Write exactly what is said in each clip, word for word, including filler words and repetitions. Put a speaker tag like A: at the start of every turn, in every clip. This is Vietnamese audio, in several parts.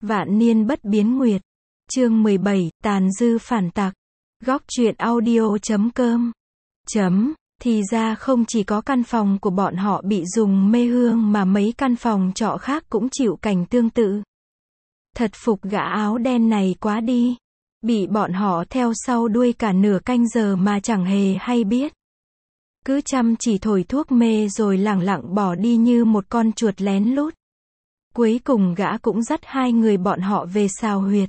A: Vạn niên bất biến nguyệt. Chương mười bảy, tàn dư phản tặc. Góc truyện audio chấm com. Chấm. Thì ra không chỉ có căn phòng của bọn họ bị dùng mê hương mà mấy căn phòng trọ khác cũng chịu cảnh tương tự. Thật phục gã áo đen này quá đi. Bị bọn họ theo sau đuôi cả nửa canh giờ mà chẳng hề hay biết. Cứ chăm chỉ thổi thuốc mê rồi lẳng lặng bỏ đi như một con chuột lén lút. Cuối cùng gã cũng dắt hai người bọn họ về xào huyệt.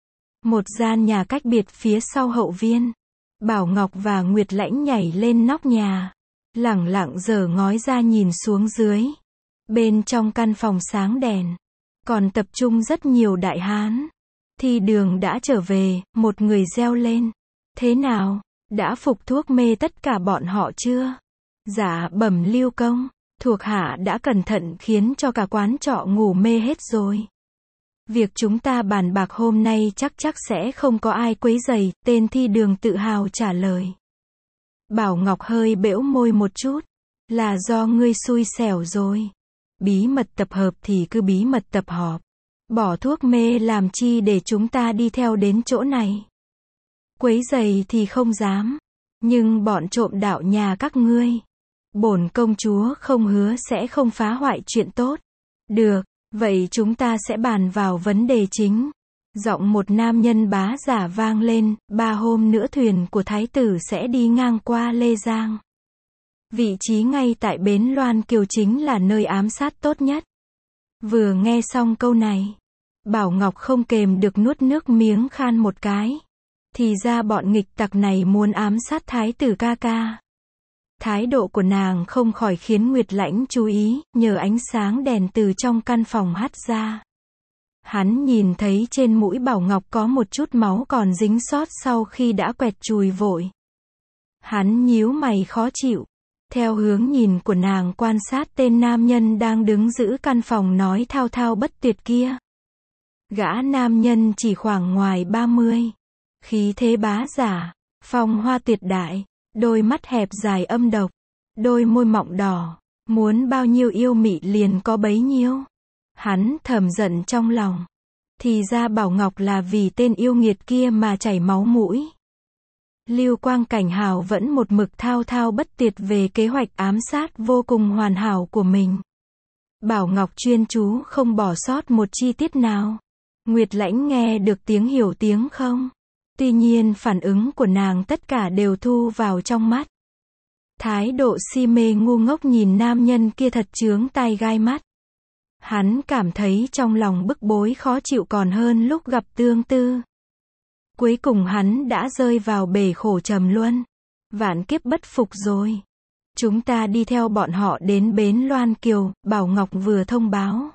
A: Một gian nhà cách biệt phía sau hậu viên. Bảo Ngọc và Nguyệt Lãnh nhảy lên nóc nhà. Lẳng lặng giở ngói ra nhìn xuống dưới. Bên trong căn phòng sáng đèn. Còn tập trung rất nhiều đại hán. Thì đường đã trở về, một người reo lên. Thế nào, đã phục thuốc mê tất cả bọn họ chưa? Dạ bẩm Lưu công, thuộc hạ đã cẩn thận khiến cho cả quán trọ ngủ mê hết rồi. Việc chúng ta bàn bạc hôm nay chắc chắc sẽ không có ai quấy rầy, tên Thi Đường tự hào trả lời. Bảo Ngọc hơi bẽo môi một chút. Là do ngươi xui xẻo rồi. Bí mật tập hợp thì cứ bí mật tập họp. Bỏ thuốc mê làm chi để chúng ta đi theo đến chỗ này. Quấy rầy thì không dám. Nhưng bọn trộm đạo nhà các ngươi. Bổn công chúa không hứa sẽ không phá hoại chuyện tốt. Được, vậy chúng ta sẽ bàn vào vấn đề chính. Giọng một nam nhân bá giả vang lên, ba hôm nữa thuyền của thái tử sẽ đi ngang qua Lê Giang. Vị trí ngay tại bến Loan Kiều chính là nơi ám sát tốt nhất. Vừa nghe xong câu này, Bảo Ngọc không kềm được nuốt nước miếng khan một cái. Thì ra bọn nghịch tặc này muốn ám sát thái tử ca ca. Thái độ của nàng không khỏi khiến Nguyệt Lãnh chú ý, nhờ ánh sáng đèn từ trong căn phòng hắt ra. Hắn nhìn thấy trên mũi Bảo Ngọc có một chút máu còn dính sót sau khi đã quẹt chùi vội. Hắn nhíu mày khó chịu. Theo hướng nhìn của nàng quan sát tên nam nhân đang đứng giữ căn phòng nói thao thao bất tuyệt kia. Gã nam nhân chỉ khoảng ngoài ba mươi. Khí thế bá giả, phong hoa tuyệt đại, đôi mắt hẹp dài âm độc, đôi môi mọng đỏ, muốn bao nhiêu yêu mị liền có bấy nhiêu. Hắn thầm giận trong lòng. Thì ra Bảo Ngọc là vì tên yêu nghiệt kia mà chảy máu mũi. Lưu Quang Cảnh Hào vẫn một mực thao thao bất tuyệt về kế hoạch ám sát vô cùng hoàn hảo của mình. Bảo Ngọc chuyên chú không bỏ sót một chi tiết nào. Nguyệt Lãnh nghe được tiếng hiểu tiếng không? Tuy nhiên phản ứng của nàng tất cả đều thu vào trong mắt. Thái độ si mê ngu ngốc nhìn nam nhân kia thật chướng tai gai mắt. Hắn cảm thấy trong lòng bức bối khó chịu còn hơn lúc gặp Tương Tư. Cuối cùng hắn đã rơi vào bể khổ trầm luân. Vạn kiếp bất phục rồi. Chúng ta đi theo bọn họ đến bến Loan Kiều, Bảo Ngọc vừa thông báo.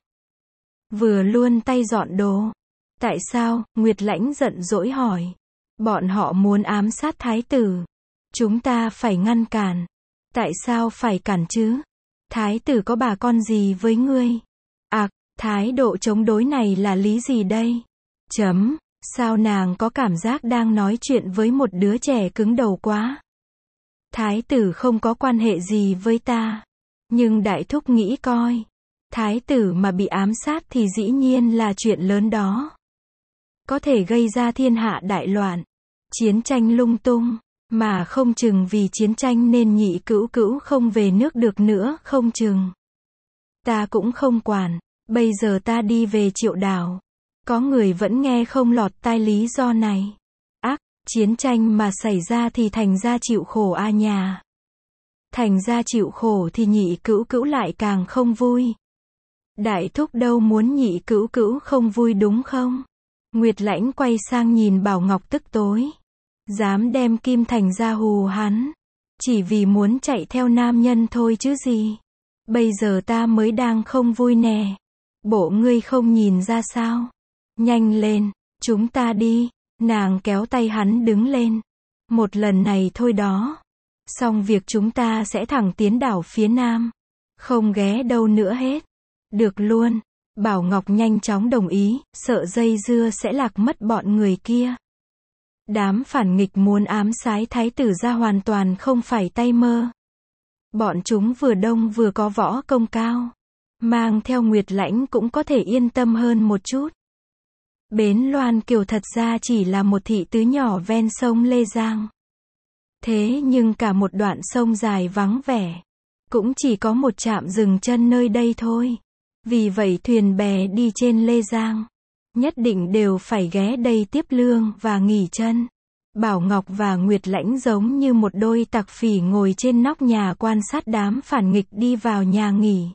A: Vừa luôn tay dọn đồ. Tại sao? Nguyệt Lãnh giận dỗi hỏi. Bọn họ muốn ám sát thái tử. Chúng ta phải ngăn cản. Tại sao phải cản chứ? Thái tử có bà con gì với ngươi? À, thái độ chống đối này là lý gì đây? Chấm. Sao nàng có cảm giác đang nói chuyện với một đứa trẻ cứng đầu quá? Thái tử không có quan hệ gì với ta. Nhưng đại thúc nghĩ coi. Thái tử mà bị ám sát thì dĩ nhiên là chuyện lớn đó. Có thể gây ra thiên hạ đại loạn. Chiến tranh lung tung. Mà không chừng vì chiến tranh nên nhị cữu cữu không về nước được nữa không chừng. Ta cũng không quản. Bây giờ ta đi về Triệu Đảo. Có người vẫn nghe không lọt tai lý do này. Ác, chiến tranh mà xảy ra thì thành ra chịu khổ a nhà. Thành ra chịu khổ thì nhị cữu cữu lại càng không vui. Đại thúc đâu muốn nhị cữu cữu không vui đúng không? Nguyệt Lãnh quay sang nhìn Bảo Ngọc tức tối. Dám đem Kim Thành ra hù hắn. Chỉ vì muốn chạy theo nam nhân thôi chứ gì. Bây giờ ta mới đang không vui nè. Bộ ngươi không nhìn ra sao? Nhanh lên, chúng ta đi. Nàng kéo tay hắn đứng lên. Một lần này thôi đó. Xong việc chúng ta sẽ thẳng tiến đảo phía nam. Không ghé đâu nữa hết. Được luôn. Bảo Ngọc nhanh chóng đồng ý, sợ dây dưa sẽ lạc mất bọn người kia. Đám phản nghịch muốn ám sát thái tử ra hoàn toàn không phải tay mơ. Bọn chúng vừa đông vừa có võ công cao. Mang theo Nguyệt Lãnh cũng có thể yên tâm hơn một chút. Bến Loan Kiều thật ra chỉ là một thị tứ nhỏ ven sông Lê Giang. Thế nhưng cả một đoạn sông dài vắng vẻ, cũng chỉ có một trạm dừng chân nơi đây thôi. Vì vậy thuyền bè đi trên Lê Giang, nhất định đều phải ghé đây tiếp lương và nghỉ chân. Bảo Ngọc và Nguyệt Lãnh giống như một đôi tặc phỉ ngồi trên nóc nhà quan sát đám phản nghịch đi vào nhà nghỉ.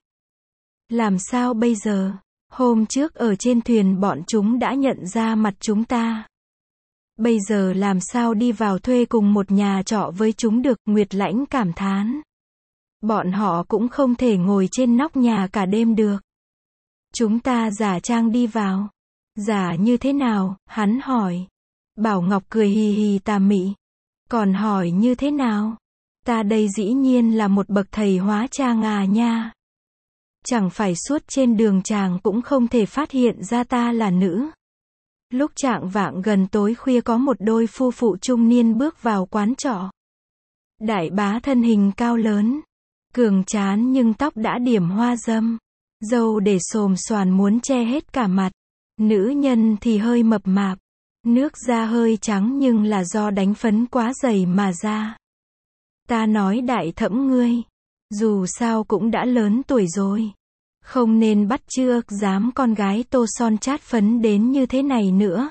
A: Làm sao bây giờ? Hôm trước ở trên thuyền bọn chúng đã nhận ra mặt chúng ta. Bây giờ làm sao đi vào thuê cùng một nhà trọ với chúng được, Nguyệt Lãnh cảm thán. Bọn họ cũng không thể ngồi trên nóc nhà cả đêm được. Chúng ta giả trang đi vào. Giả như thế nào, hắn hỏi. Bảo Ngọc cười hì hì tà mị. Còn hỏi như thế nào? Ta đây dĩ nhiên là một bậc thầy hóa trang à nha. Chẳng phải suốt trên đường chàng cũng không thể phát hiện ra ta là nữ. Lúc chạng vạng gần tối khuya có một đôi phu phụ trung niên bước vào quán trọ. Đại bá thân hình cao lớn, cường tráng nhưng tóc đã điểm hoa râm, râu để xồm xoàn muốn che hết cả mặt. Nữ nhân thì hơi mập mạp, nước da hơi trắng nhưng là do đánh phấn quá dày mà ra. Ta nói đại thẩm ngươi, dù sao cũng đã lớn tuổi rồi, không nên bắt chước dám con gái tô son chát phấn đến như thế này nữa.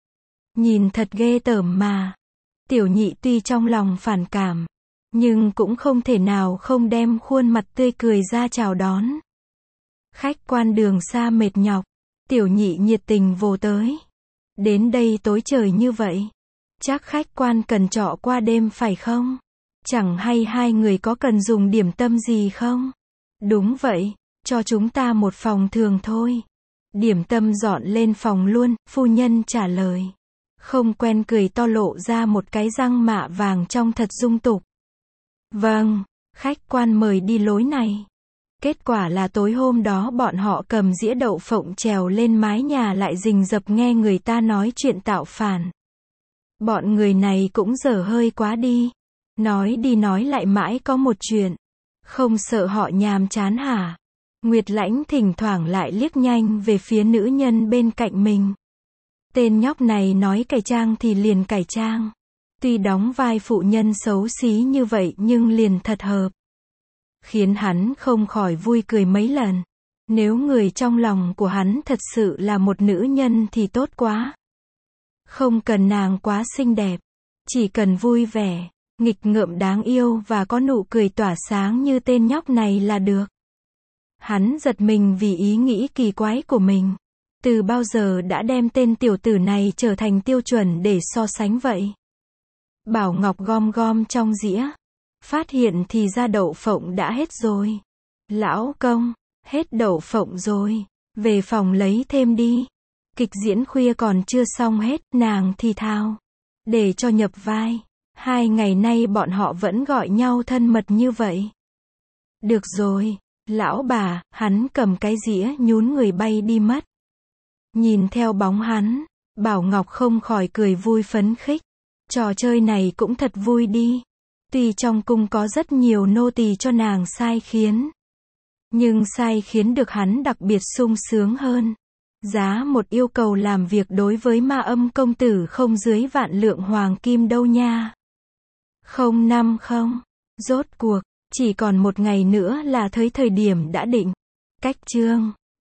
A: Nhìn thật ghê tởm mà. Tiểu Nhị tuy trong lòng phản cảm, nhưng cũng không thể nào không đem khuôn mặt tươi cười ra chào đón. Khách quan đường xa mệt nhọc, Tiểu Nhị nhiệt tình vồ tới. Đến đây tối trời như vậy, chắc khách quan cần trọ qua đêm phải không? Chẳng hay hai người có cần dùng điểm tâm gì không? Đúng vậy, cho chúng ta một phòng thường thôi. Điểm tâm dọn lên phòng luôn, phu nhân trả lời. Không quen cười to lộ ra một cái răng mạ vàng trong thật dung tục. Vâng, khách quan mời đi lối này. Kết quả là tối hôm đó bọn họ cầm dĩa đậu phộng trèo lên mái nhà lại rình rập nghe người ta nói chuyện tạo phản. Bọn người này cũng dở hơi quá đi. Nói đi nói lại mãi có một chuyện. Không sợ họ nhàm chán hả? Nguyệt Lãnh thỉnh thoảng lại liếc nhanh về phía nữ nhân bên cạnh mình. Tên nhóc này nói cải trang thì liền cải trang. Tuy đóng vai phụ nhân xấu xí như vậy nhưng liền thật hợp. Khiến hắn không khỏi vui cười mấy lần. Nếu người trong lòng của hắn thật sự là một nữ nhân thì tốt quá. Không cần nàng quá xinh đẹp. Chỉ cần vui vẻ, nghịch ngợm đáng yêu và có nụ cười tỏa sáng như tên nhóc này là được. Hắn giật mình vì ý nghĩ kỳ quái của mình. Từ bao giờ đã đem tên tiểu tử này trở thành tiêu chuẩn để so sánh vậy? Bảo Ngọc gom gom trong dĩa. Phát hiện thì ra đậu phộng đã hết rồi. Lão công, hết đậu phộng rồi. Về phòng lấy thêm đi. Kịch diễn khuya còn chưa xong hết, nàng thì thào. Để cho nhập vai. Hai ngày nay bọn họ vẫn gọi nhau thân mật như vậy. Được rồi, lão bà, hắn cầm cái dĩa nhún người bay đi mất. Nhìn theo bóng hắn, Bảo Ngọc không khỏi cười vui phấn khích. Trò chơi này cũng thật vui đi. Tuy trong cung có rất nhiều nô tỳ cho nàng sai khiến, nhưng sai khiến được hắn đặc biệt sung sướng hơn. Giá một yêu cầu làm việc đối với Ma Âm công tử không dưới vạn lượng hoàng kim đâu nha. Không năm không. Rốt cuộc, chỉ còn một ngày nữa là tới thời điểm đã định. Cách chương